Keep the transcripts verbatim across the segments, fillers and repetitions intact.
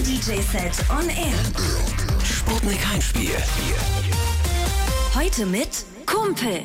D J-Set on Air. Sputnik Heimspiel. Heute mit Kumpel.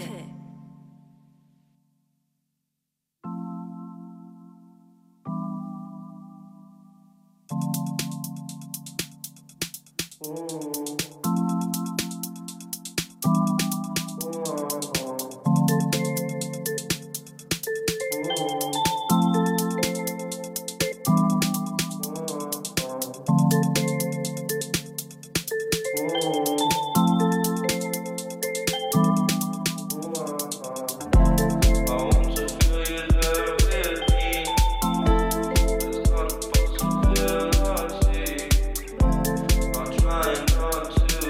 Trying not to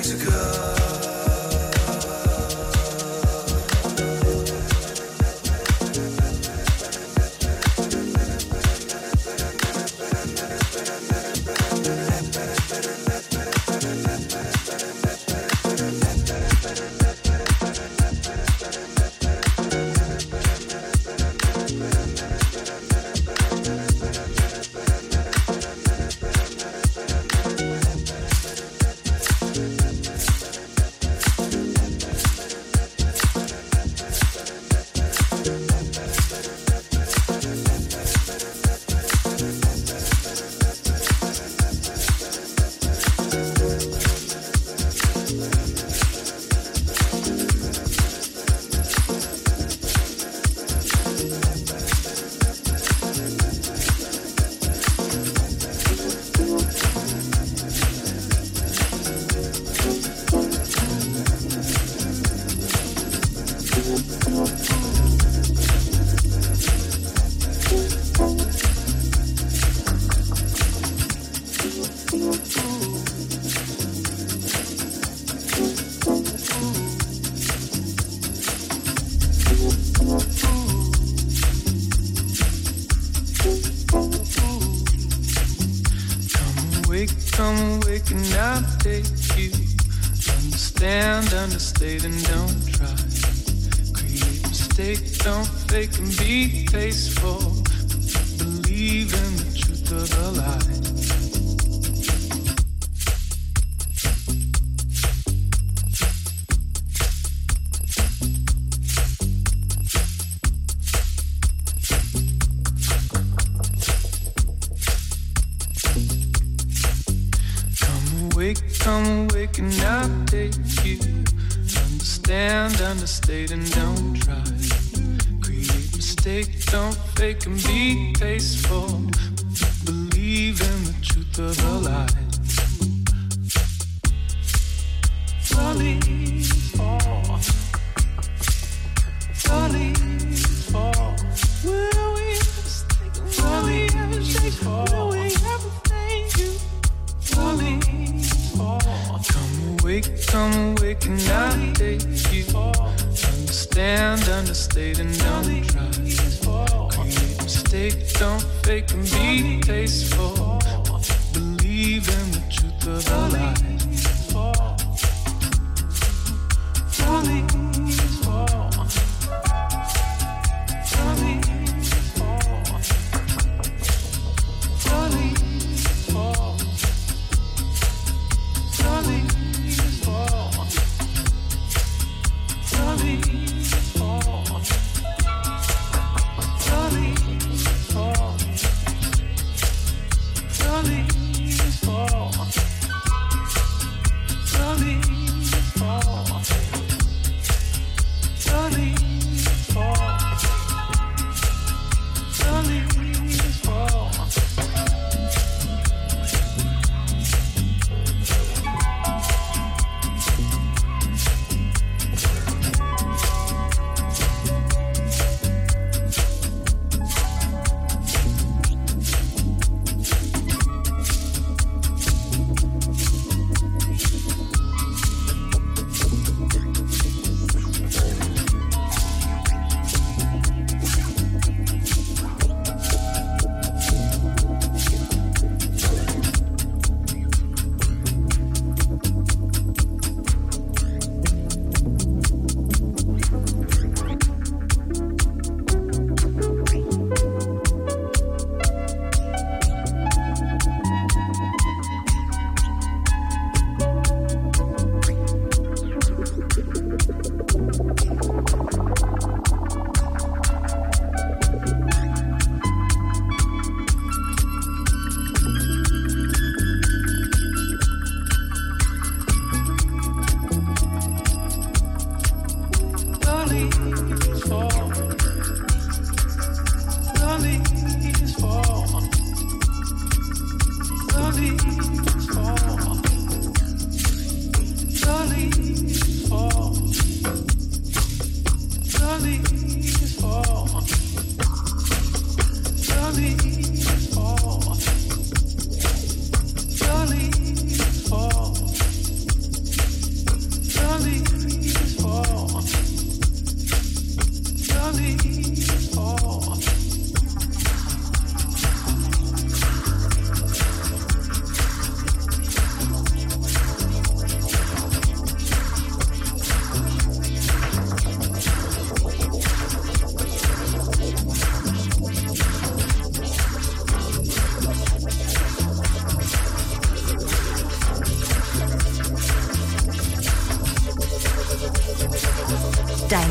Understate and don't try. Create mistake, don't fake and be tasteful. Believe in the truth of the lie. Come awake, come awake and I'll take you. Understand, understate and don't try. Create mistake, don't fake and be tasteful. Believe in the truth of the lie. The leaves fall. The leaves fall. Will we mistake? The leaves fall. Will we ever thank you? The leaves fall. Come awake, come awake and I'll take you. Understand, understate and don't try. Create mistake, don't fake and be tasteful. Believe in the truth of the lie. The leaves fall. The leaves fall. The leaves fall. The leaves fall. The leaves fall. The leaves fall. The leaves fall. The leaves fall.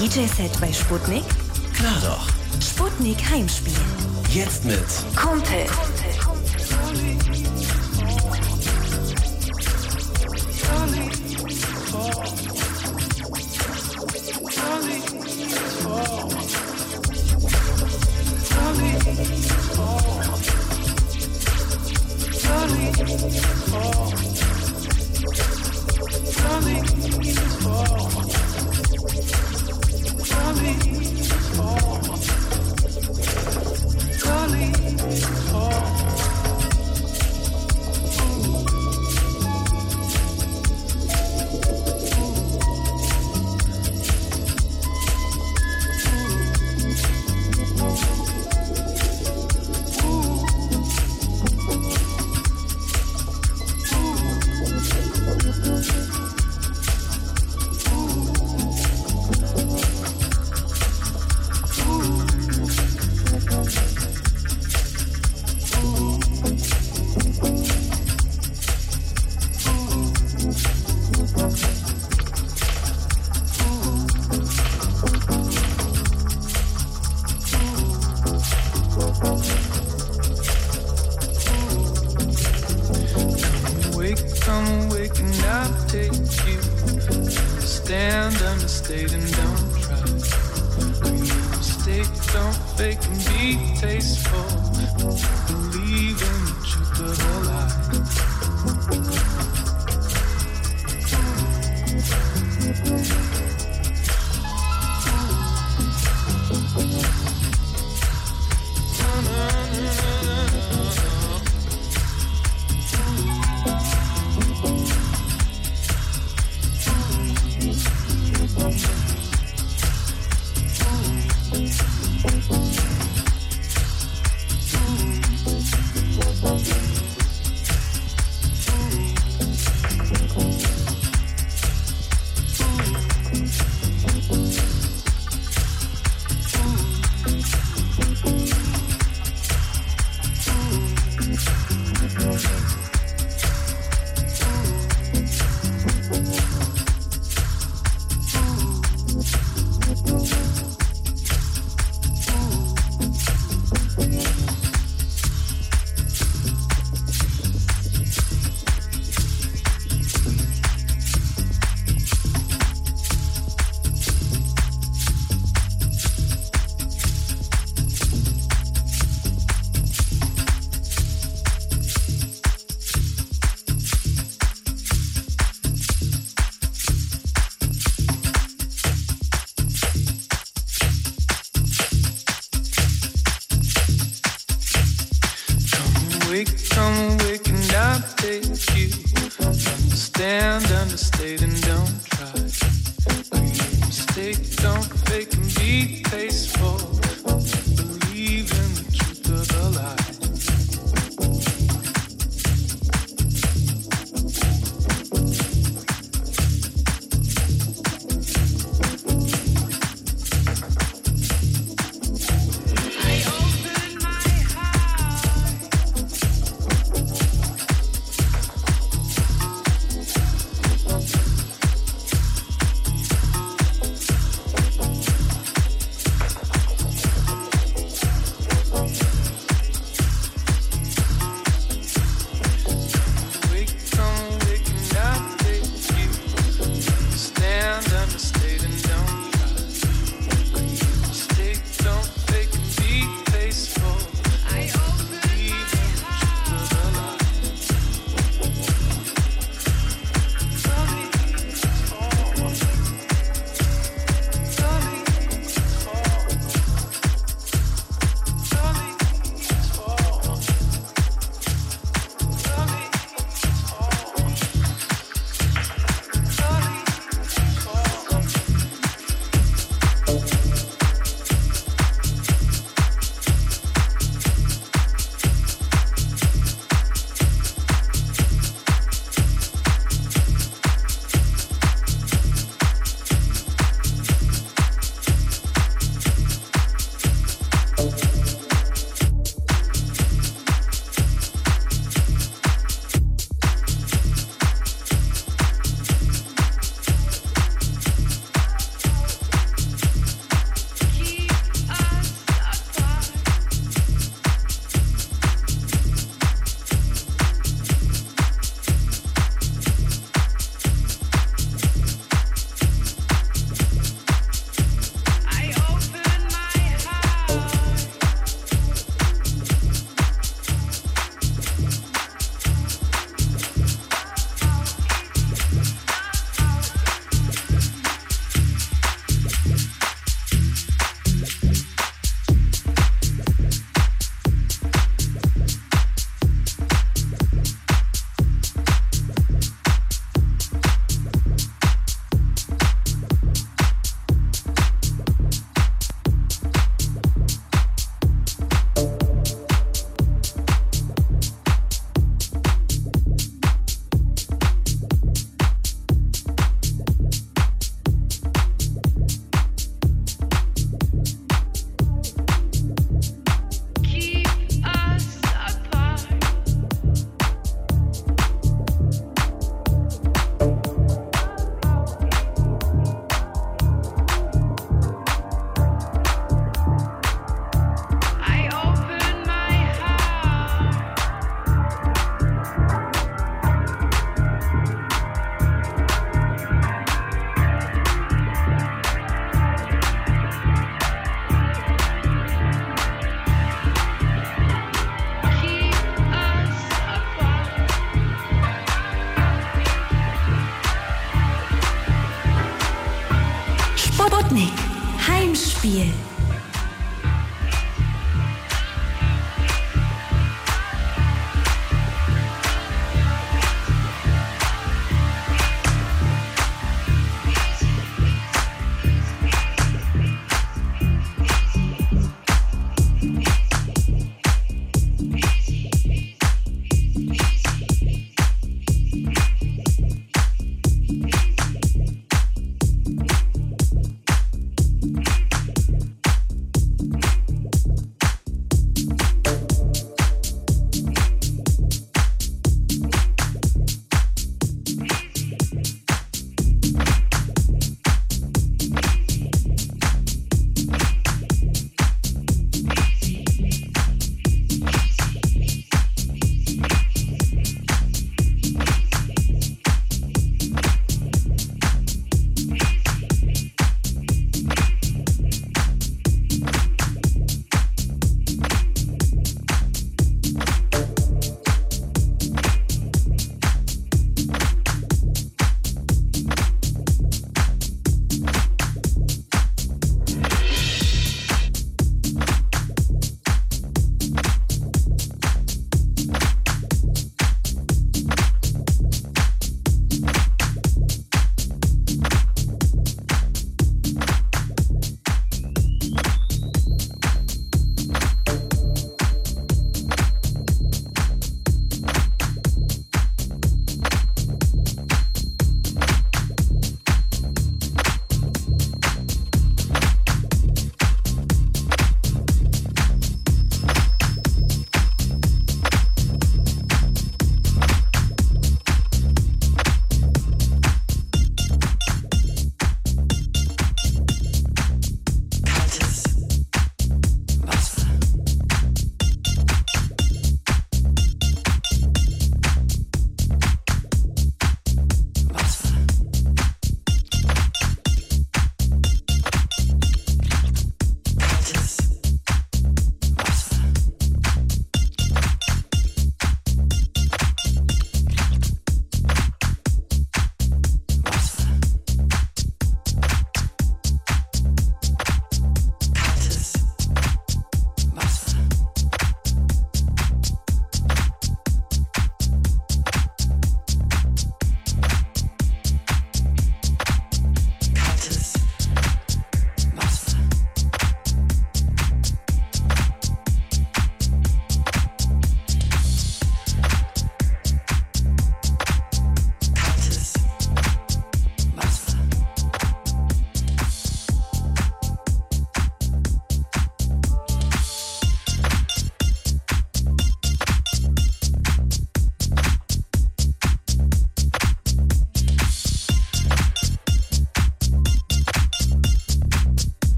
D J-Set bei Sputnik? Klar doch. Sputnik Heimspiel. Jetzt mit Kumpel.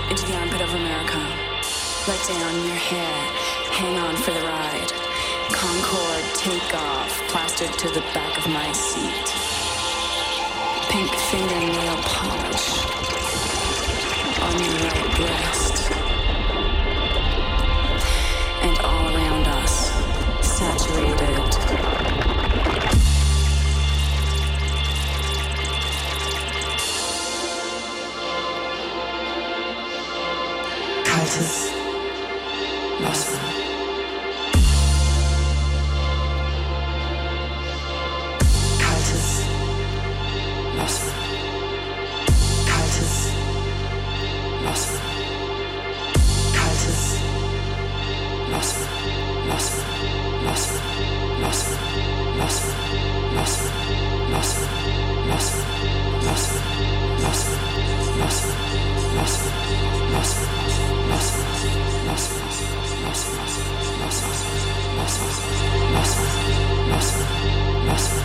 into the armpit of America. Let down your hair, hang on for the ride. Concorde, take off, plastered to the back of my seat. Pink fingernail polish on your right breast. And all around us, saturated. Kaltes Wasser. Kaltes Wasser. Kaltes Wasser. Kaltes Wasser. Wasser. Wasser. Wasser. Wasser. Wasser. Wasser. Wasser. Wasser. Wasser. Wasser. Wasser. Wasser. Wasser, Wasser, Wasser, Wasser, Wasser, Wasser, Wasser, Wasser.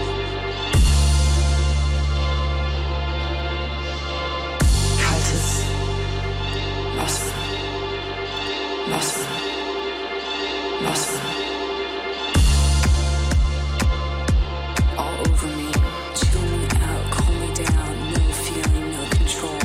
Kaltes Wasser, Wasser, Wasser. All over me, chill me out, cool me down, no feeling, no control.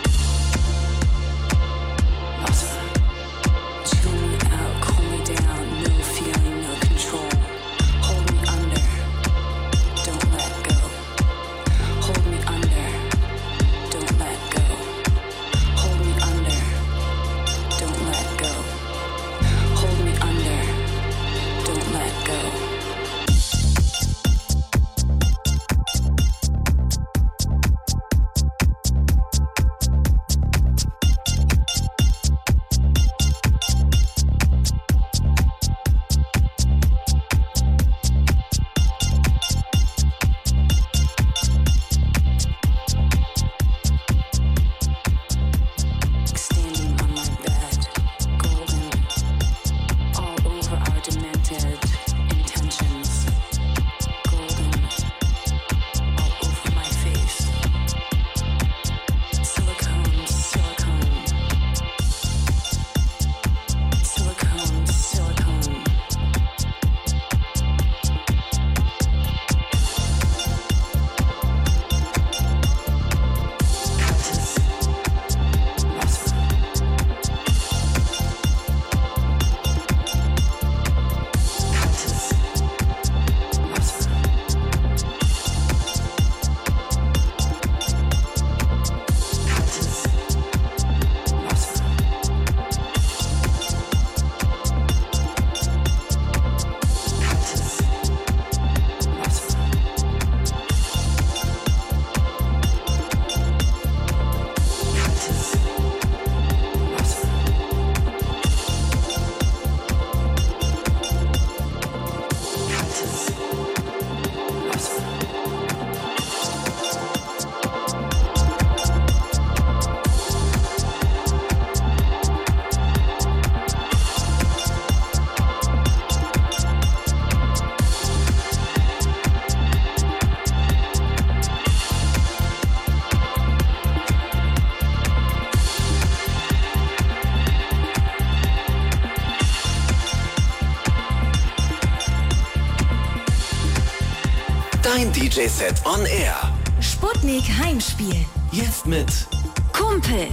Dein D J-Set on Air. Sputnik Heimspiel. Jetzt mit Kumpel.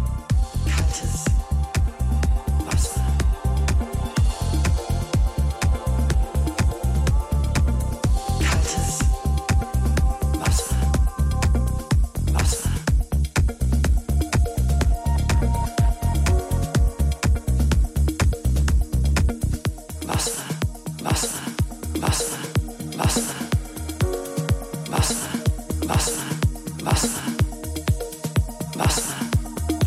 Kaltes Wasser. Kaltes Wasser. Wasser. Wasser. Wasser. Wasser. Wasser. Wasser, Wasser, Wasser, Wasser,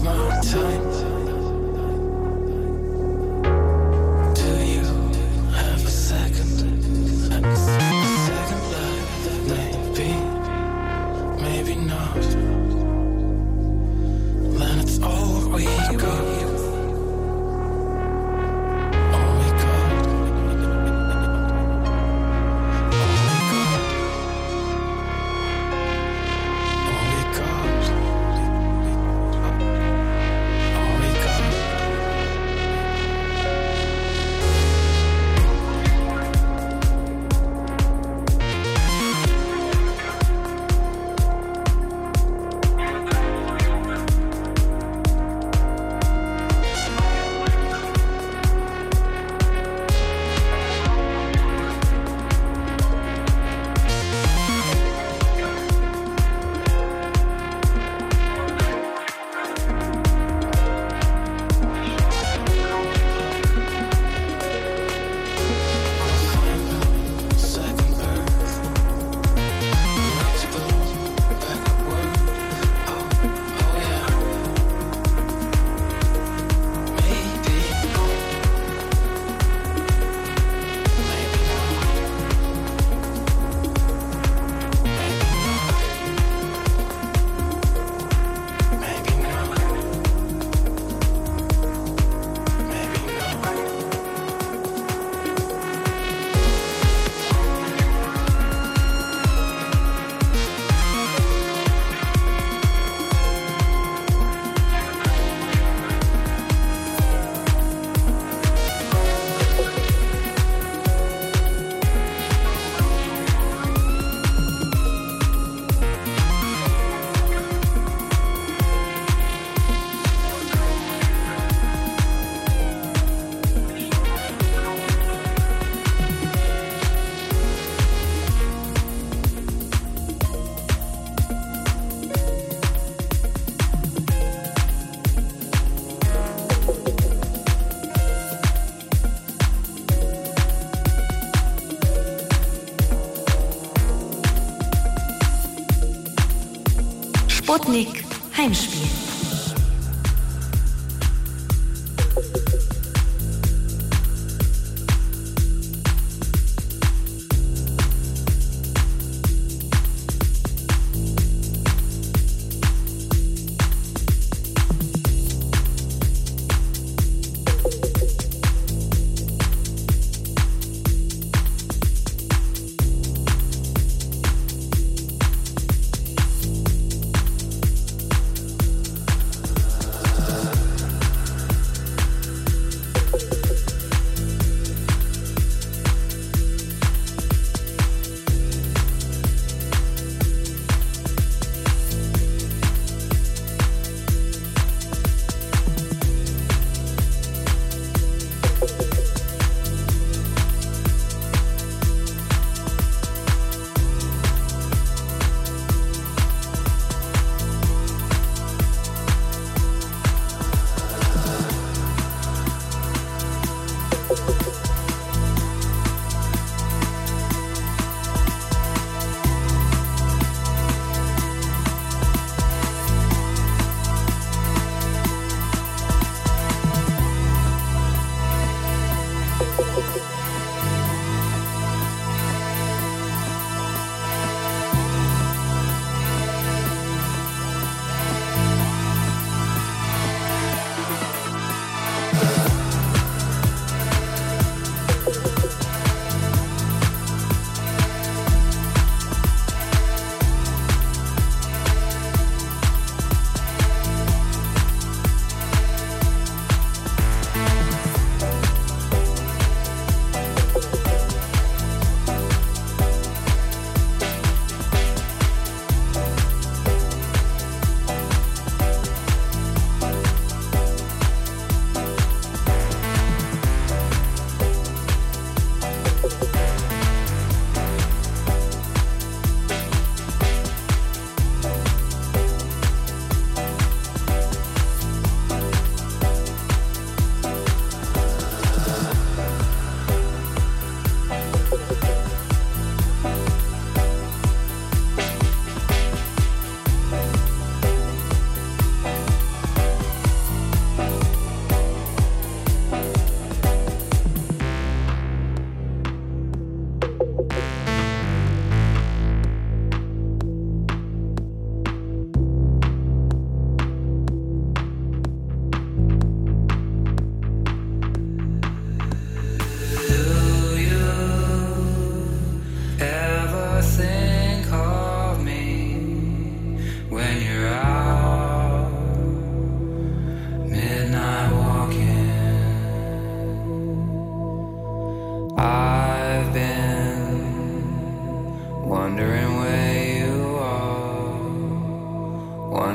Sputnik Heimspiel.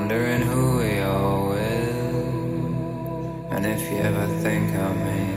wondering who we are with, and if you ever think of me.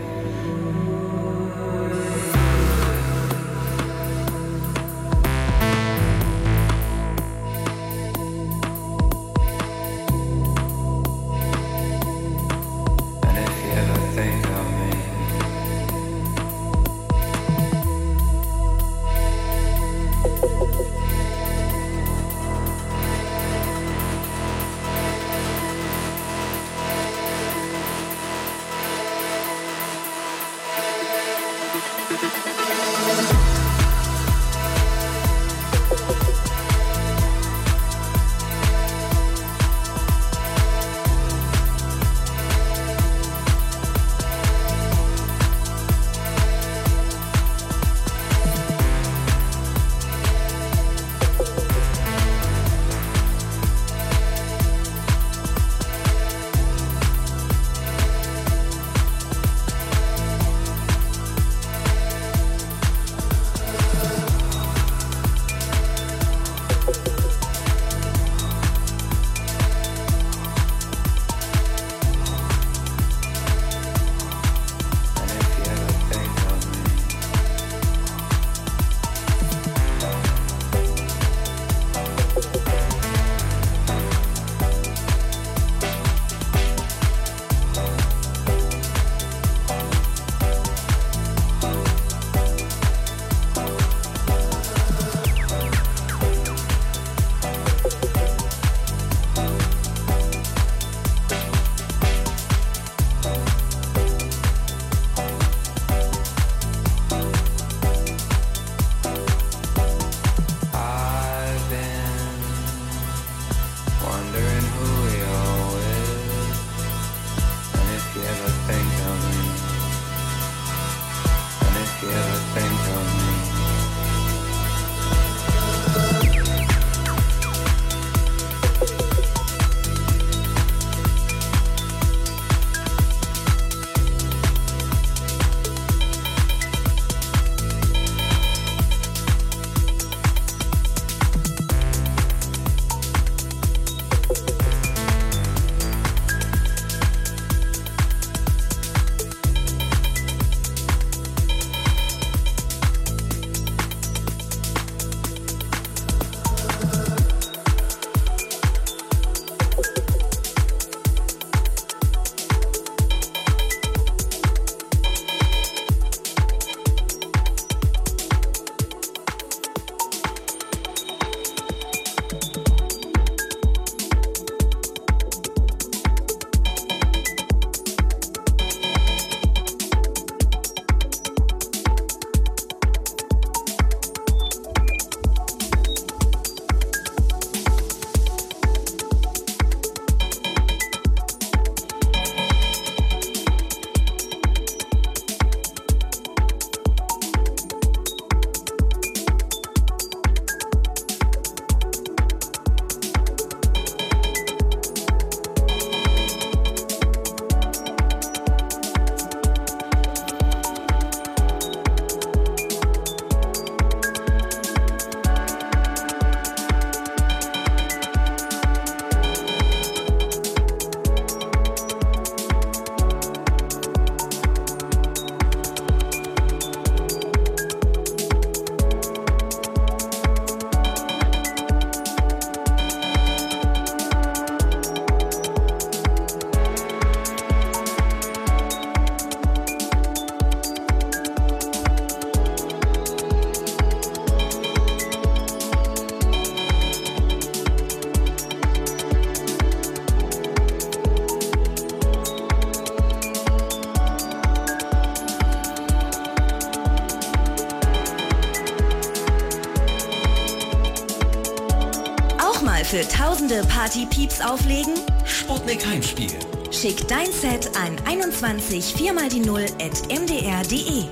Für tausende Party-Pieps auflegen? Sputnik Heimspiel. Schick dein Set an einundzwanzig vier mal die null at m d r punkt d e.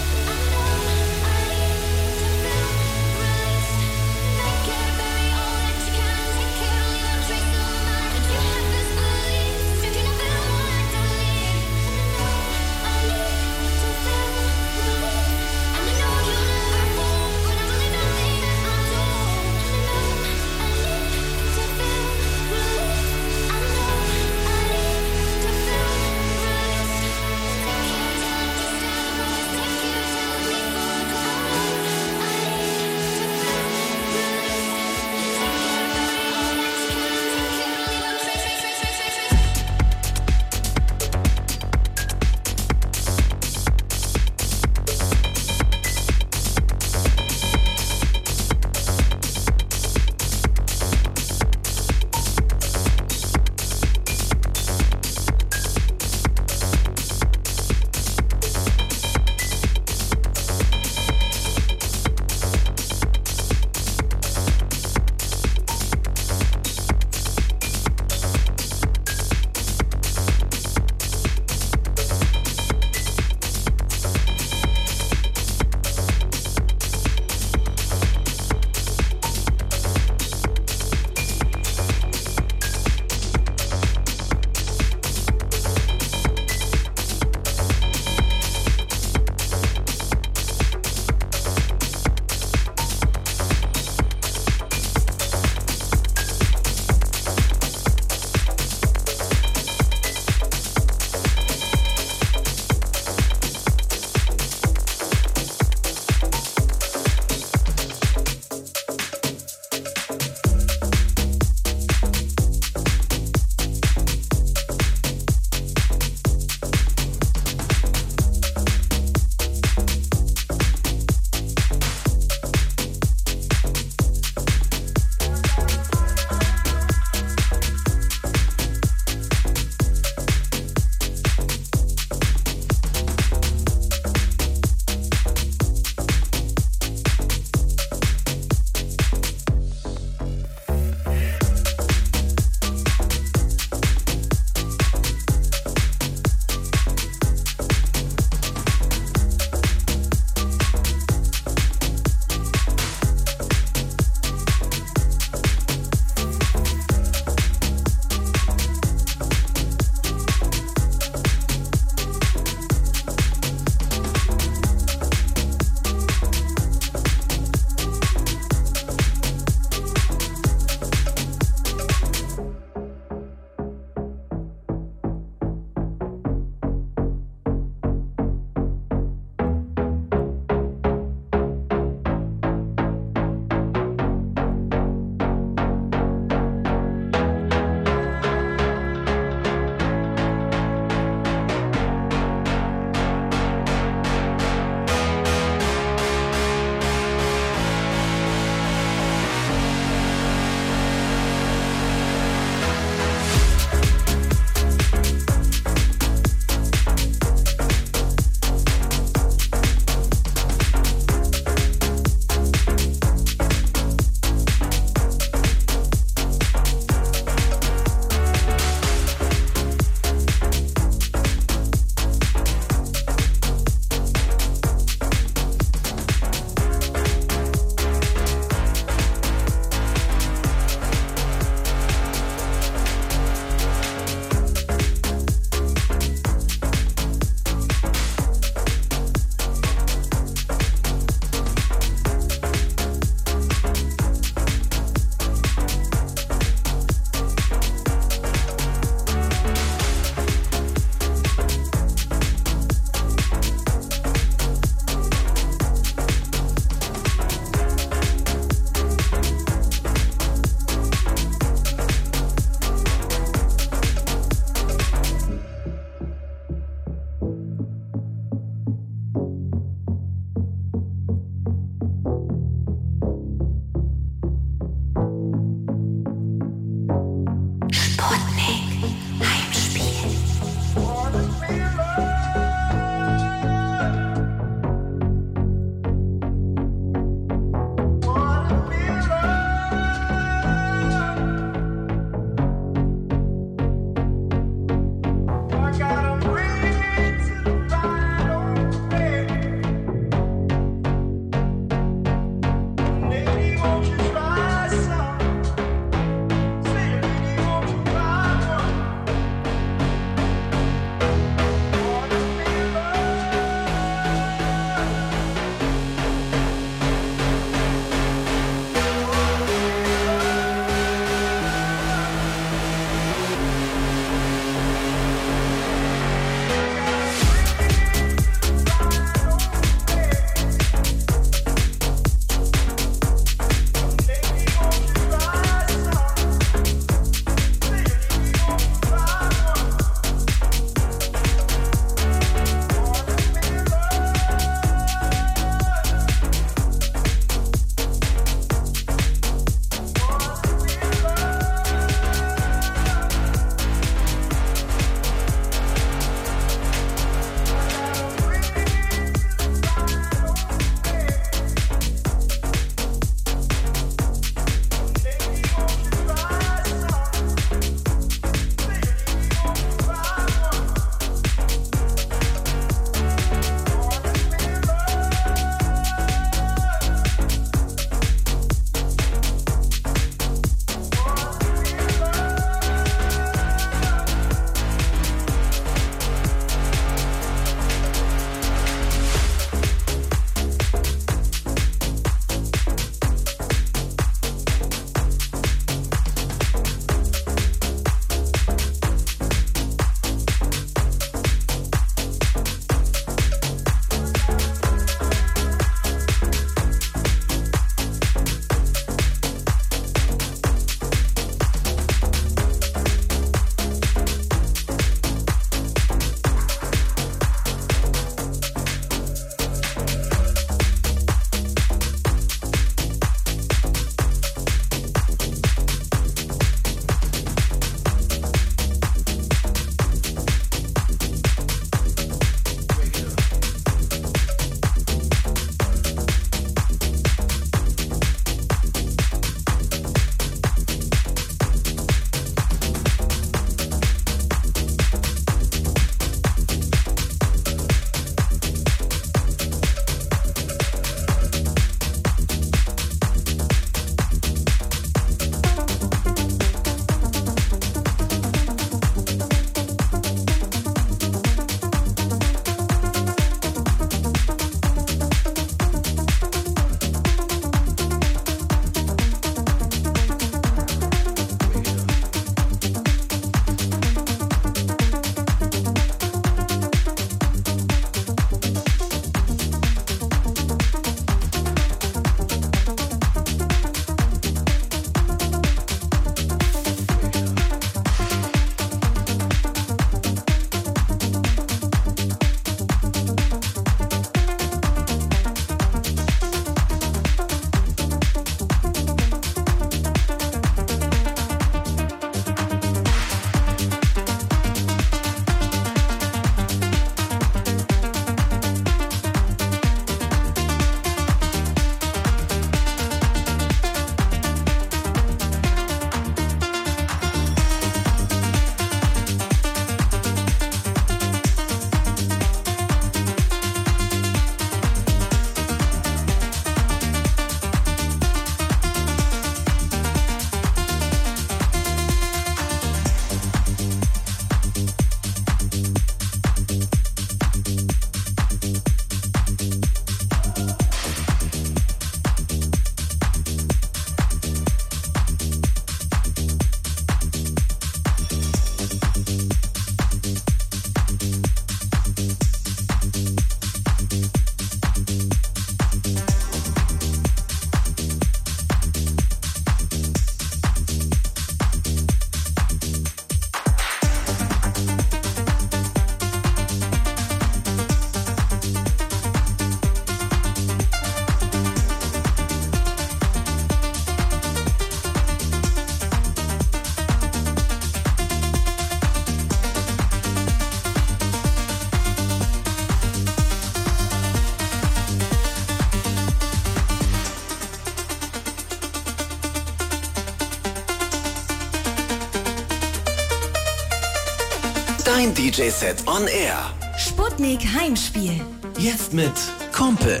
Dein D J-Set on Air. Sputnik Heimspiel. Jetzt mit Kumpel.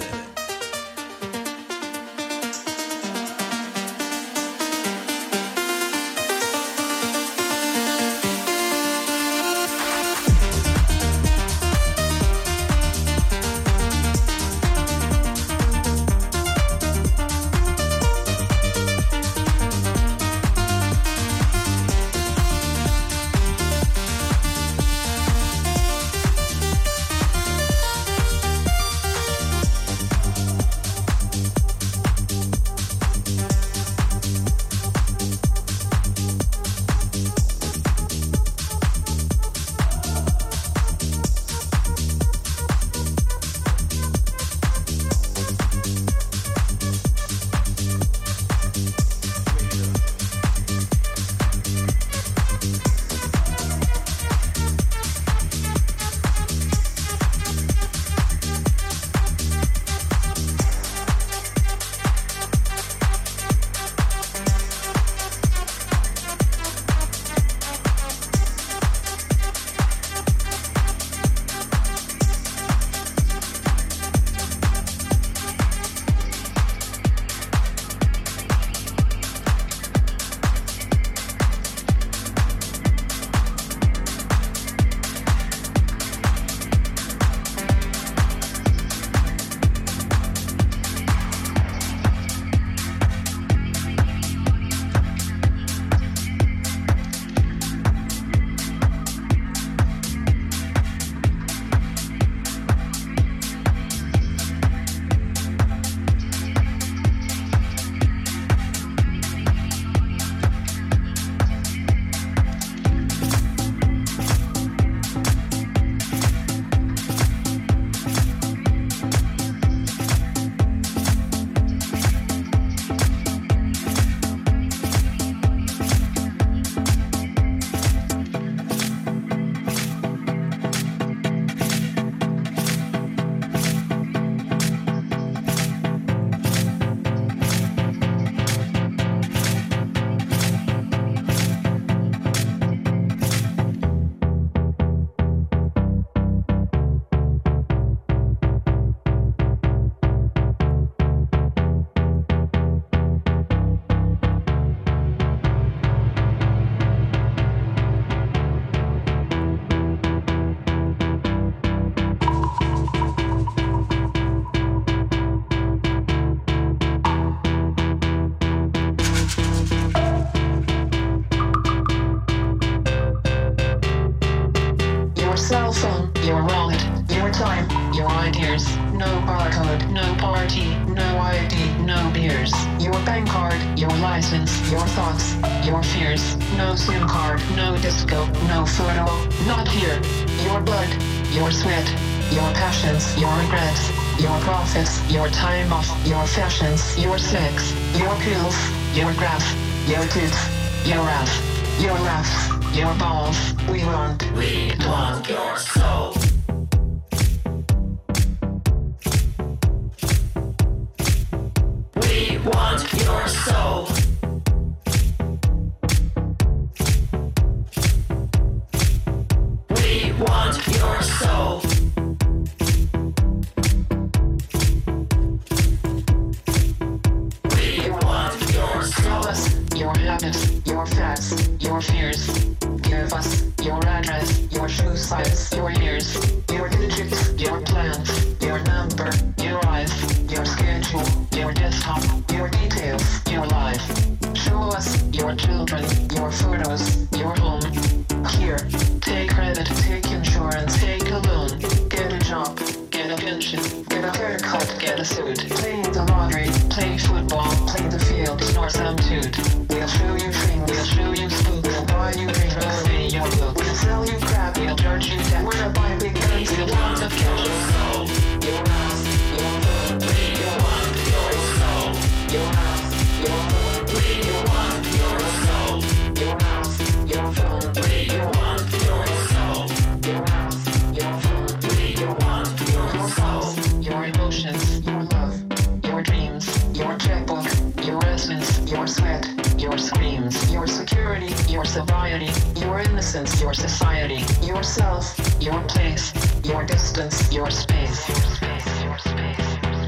cell phone, your wallet, your time, your ideas. No barcode, no party, no I D, no beers. Your bank card, your license, your thoughts, your fears. No SIM card, no disco, no photo, not here. Your blood, your sweat, your passions, your regrets, your profits, your time off, your fashions, your sex, your pills, your graph, your tits, your ass, your laughs, your balls. We want, we want your soul. We want your soul. We want your soul. We want your soul. Your habits, your facts, your fears. Give us your address, your shoe size, your ears, your digits, your plans, your number, your eyes, your schedule, your desktop, your details, your life. Show us your children, your photos, your home. Here, take credit, take insurance, take a loan, get a job, get a pension, get a haircut, get a suit, play the lottery, play football, play the field, snore some toot. We'll show you things, we'll show you spook, we'll buy you drinks, we'll say your book, we'll sell you crap, we'll charge you tax, we'll buy big guns, we'll want to kill your soul. Your house, your phone, we want your soul. Your house, your phone, we want your soul. Your house, your phone, we want your soul. Your house, your phone, we want your soul. Your emotions, your love, your dreams, your checkbook, your essence, your sweat, your screams, your security. purity, your sobriety, your innocence, your society, yourself, your place, your distance, your space, your space, your space.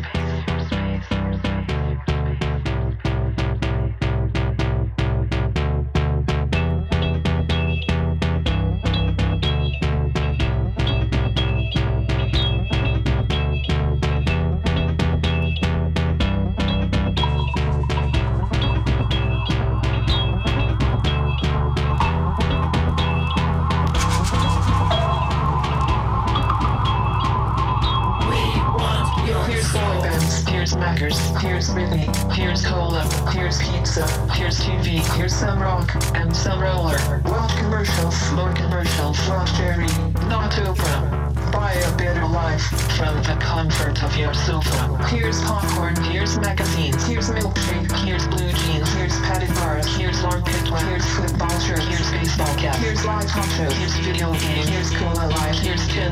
Here's Britney, here's cola, here's pizza, here's T V, here's some rock, and some roller. Watch commercials, more commercials, watch Jerry, not Oprah. Buy a better life from the comfort of your sofa. Here's popcorn, here's magazines, here's milkshake, here's blue jeans, here's padded bars, here's armpit wet, here's football shirt, here's baseball cap, here's live talk show, here's video game, here's cola life, here's tin